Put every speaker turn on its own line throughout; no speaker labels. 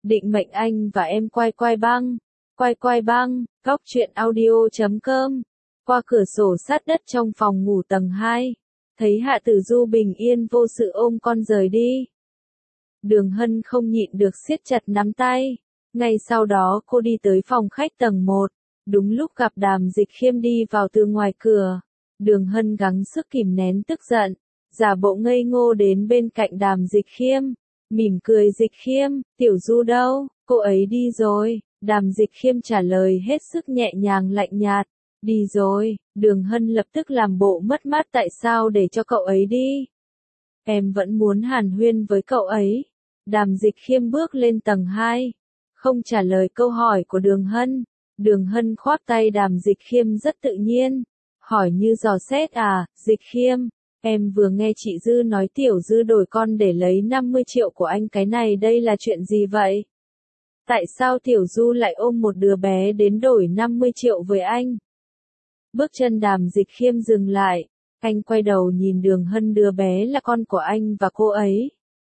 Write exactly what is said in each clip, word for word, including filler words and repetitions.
định mệnh anh và em quay quay băng, quay quay băng, góc truyện audio chấm com. Qua cửa sổ sát đất trong phòng ngủ tầng hai, thấy Hạ Tử Du bình yên vô sự ôm con rời đi. Đường Hân không nhịn được siết chặt nắm tay. Ngay sau đó cô đi tới phòng khách tầng một, đúng lúc gặp Đàm Dịch Khiêm đi vào từ ngoài cửa. Đường Hân gắng sức kìm nén tức giận, giả bộ ngây ngô đến bên cạnh Đàm Dịch Khiêm, mỉm cười. Dịch Khiêm, Tiểu Du đâu? Cô ấy đi rồi. Đàm Dịch Khiêm trả lời hết sức nhẹ nhàng lạnh nhạt. Đi rồi. Đường Hân lập tức làm bộ mất mát. Tại sao để cho cậu ấy đi? Em vẫn muốn hàn huyên với cậu ấy. Đàm Dịch Khiêm bước lên tầng hai, không trả lời câu hỏi của Đường Hân. Đường Hân khoác tay Đàm Dịch Khiêm rất tự nhiên, hỏi như dò xét. À, Dịch Khiêm, em vừa nghe chị Dư nói Tiểu Dư đổi con để lấy năm mươi triệu của anh, cái này đây là chuyện gì vậy? Tại sao Tiểu Du lại ôm một đứa bé đến đổi năm mươi triệu với anh? Bước chân Đàm Dịch Khiêm dừng lại, anh quay đầu nhìn Đường Hân. Đứa bé là con của anh và cô ấy.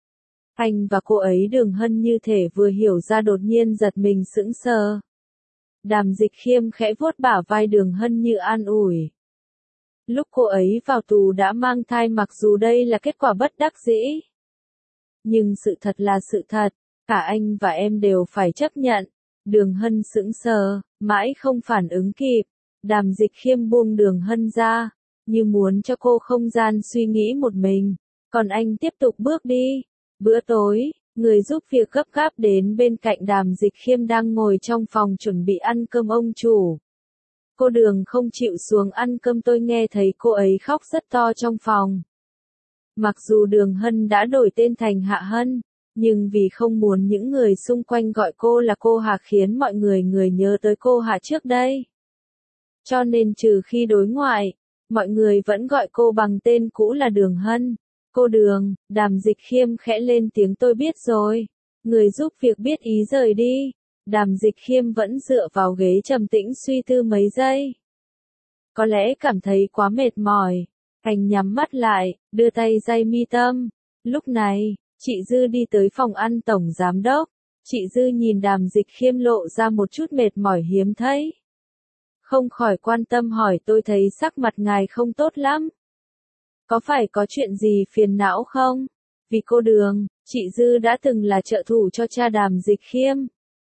Anh và cô ấy. Đường Hân như thể vừa hiểu ra, đột nhiên giật mình sững sờ. Đàm Dịch Khiêm khẽ vuốt bả vai Đường Hân như an ủi. Lúc cô ấy vào tù đã mang thai, mặc dù đây là kết quả bất đắc dĩ, nhưng sự thật là sự thật, cả anh và em đều phải chấp nhận. Đường Hân sững sờ, mãi không phản ứng kịp. Đàm Dịch Khiêm buông Đường Hân ra, như muốn cho cô không gian suy nghĩ một mình, còn anh tiếp tục bước đi. Bữa tối, người giúp việc gấp gáp đến bên cạnh Đàm Dịch Khiêm đang ngồi trong phòng chuẩn bị ăn cơm. Ông chủ, cô Đường không chịu xuống ăn cơm, tôi nghe thấy cô ấy khóc rất to trong phòng. Mặc dù Đường Hân đã đổi tên thành Hạ Hân, nhưng vì không muốn những người xung quanh gọi cô là cô Hạ khiến mọi người người nhớ tới cô Hạ trước đây. Cho nên trừ khi đối ngoại, mọi người vẫn gọi cô bằng tên cũ là Đường Hân. Cô Đường, Đàm Dịch Khiêm khẽ lên tiếng. Tôi biết rồi. Người giúp việc biết ý rời đi. Đàm Dịch Khiêm vẫn dựa vào ghế trầm tĩnh suy tư mấy giây. Có lẽ cảm thấy quá mệt mỏi, anh nhắm mắt lại, đưa tay day mi tâm. Lúc này, chị Dư đi tới phòng ăn tổng giám đốc. Chị Dư nhìn Đàm Dịch Khiêm lộ ra một chút mệt mỏi hiếm thấy, không khỏi quan tâm hỏi. Tôi thấy sắc mặt ngài không tốt lắm. Có phải có chuyện gì phiền não không? Vì cô Đường, chị Dư đã từng là trợ thủ cho cha Đàm Dịch Khiêm.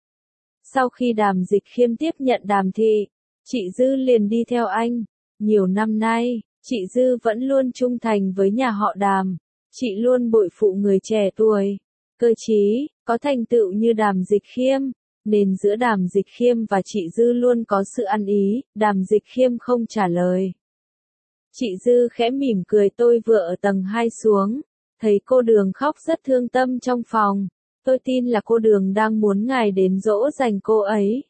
Sau khi Đàm Dịch Khiêm tiếp nhận Đàm thị, chị Dư liền đi theo anh. Nhiều năm nay, chị Dư vẫn luôn trung thành với nhà họ Đàm. Chị luôn bội phụ người trẻ tuổi, cơ trí, có thành tựu như Đàm Dịch Khiêm, nên giữa Đàm Dịch Khiêm và chị Dư luôn có sự ăn ý. Đàm Dịch Khiêm không trả lời. Chị Dư khẽ mỉm cười. Tôi vừa ở tầng hai xuống, thấy cô Đường khóc rất thương tâm trong phòng. Tôi tin là cô Đường đang muốn ngài đến dỗ dành cô ấy.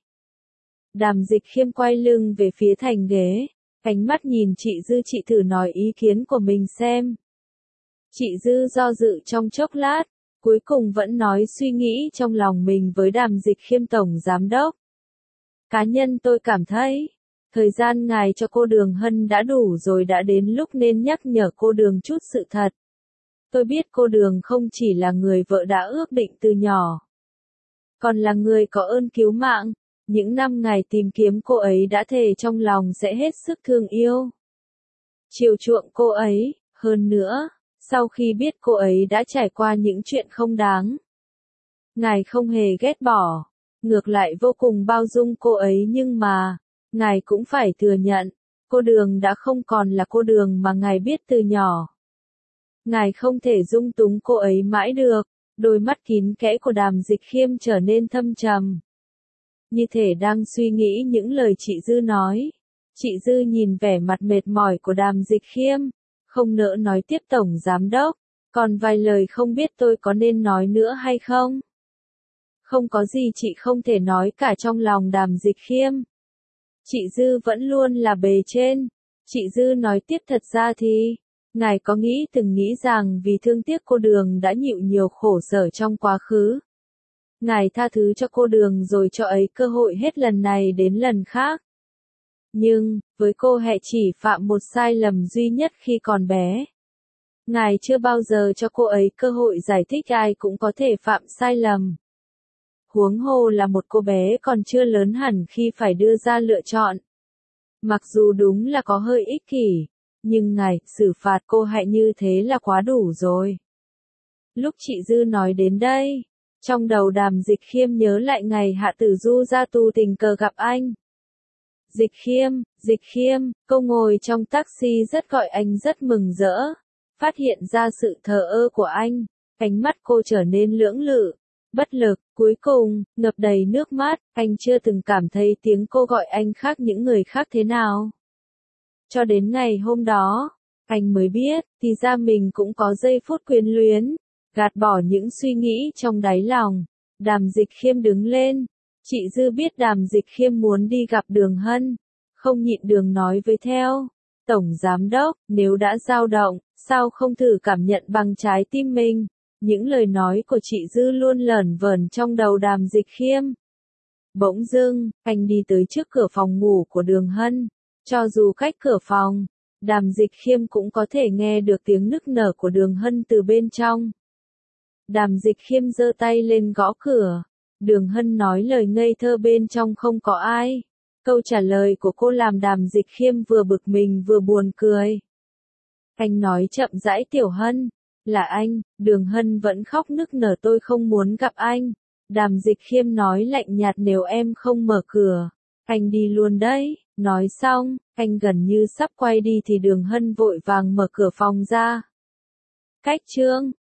Đàm Dịch Khiêm quay lưng về phía thành ghế, ánh mắt nhìn chị Dư. Chị thử nói ý kiến của mình xem. Chị Dư do dự trong chốc lát, cuối cùng vẫn nói suy nghĩ trong lòng mình với Đàm Dịch Khiêm. Tổng giám đốc, cá nhân tôi cảm thấy thời gian ngài cho cô Đường Hân đã đủ rồi, đã đến lúc nên nhắc nhở cô Đường chút sự thật. Tôi biết cô Đường không chỉ là người vợ đã ước định từ nhỏ, còn là người có ơn cứu mạng. Những năm ngài tìm kiếm cô ấy đã thề trong lòng sẽ hết sức thương yêu, chiều chuộng cô ấy. Hơn nữa, sau khi biết cô ấy đã trải qua những chuyện không đáng, ngài không hề ghét bỏ, ngược lại vô cùng bao dung cô ấy. Nhưng mà, ngài cũng phải thừa nhận, cô Đường đã không còn là cô Đường mà ngài biết từ nhỏ. Ngài không thể dung túng cô ấy mãi được. Đôi mắt kín kẽ của Đàm Dịch Khiêm trở nên thâm trầm, như thể đang suy nghĩ những lời chị Dư nói. Chị Dư nhìn vẻ mặt mệt mỏi của Đàm Dịch Khiêm, không nỡ nói tiếp. Tổng giám đốc, còn vài lời không biết tôi có nên nói nữa hay không? Không có gì chị không thể nói cả. Trong lòng Đàm Dịch Khiêm, chị Dư vẫn luôn là bề trên. Chị Dư nói tiếp. Thật ra thì, ngài có nghĩ từng nghĩ rằng vì thương tiếc cô Đường đã chịu nhiều khổ sở trong quá khứ, ngài tha thứ cho cô Đường rồi cho ấy cơ hội hết lần này đến lần khác. Nhưng, với cô Hẹ chỉ phạm một sai lầm duy nhất khi còn bé. Ngài chưa bao giờ cho cô ấy cơ hội giải thích. Ai cũng có thể phạm sai lầm. huống hồ là một cô bé còn chưa lớn hẳn khi phải đưa ra lựa chọn. Mặc dù đúng là có hơi ích kỷ, nhưng ngài, xử phạt cô hại như thế là quá đủ rồi. Lúc chị Dư nói đến đây, trong đầu Đàm Dịch Khiêm nhớ lại ngày Hạ Tử Du ra tù tình cờ gặp anh. Dịch Khiêm, Dịch Khiêm, cô ngồi trong taxi rất gọi anh rất mừng rỡ. Phát hiện ra sự thờ ơ của anh, ánh mắt cô trở nên lưỡng lự, bất lực, cuối cùng, ngập đầy nước mắt, anh chưa từng cảm thấy tiếng cô gọi anh khác những người khác thế nào. Cho đến ngày hôm đó, anh mới biết, thì ra mình cũng có giây phút quyến luyến, gạt bỏ những suy nghĩ trong đáy lòng. Đàm Dịch Khiêm đứng lên, chị Dư biết Đàm Dịch Khiêm muốn đi gặp Đường Hân, không nhịn đường nói với theo. Tổng Giám Đốc, nếu đã dao động, sao không thử cảm nhận bằng trái tim mình? Những lời nói của chị Dư luôn lởn vởn trong đầu Đàm Dịch Khiêm. Bỗng dưng, anh đi tới trước cửa phòng ngủ của Đường Hân. Cho dù cách cửa phòng, Đàm Dịch Khiêm cũng có thể nghe được tiếng nức nở của Đường Hân từ bên trong. Đàm Dịch Khiêm giơ tay lên gõ cửa. Đường Hân nói lời ngây thơ bên trong không có ai. Câu trả lời của cô làm Đàm Dịch Khiêm vừa bực mình vừa buồn cười. Anh nói chậm rãi, Tiểu Hân, là anh. Đường Hân vẫn khóc nức nở, tôi không muốn gặp anh. Đàm Dịch Khiêm nói lạnh nhạt, nếu em không mở cửa, anh đi luôn đấy. Nói xong, anh gần như sắp quay đi thì Đường Hân vội vàng mở cửa phòng ra. Cách chương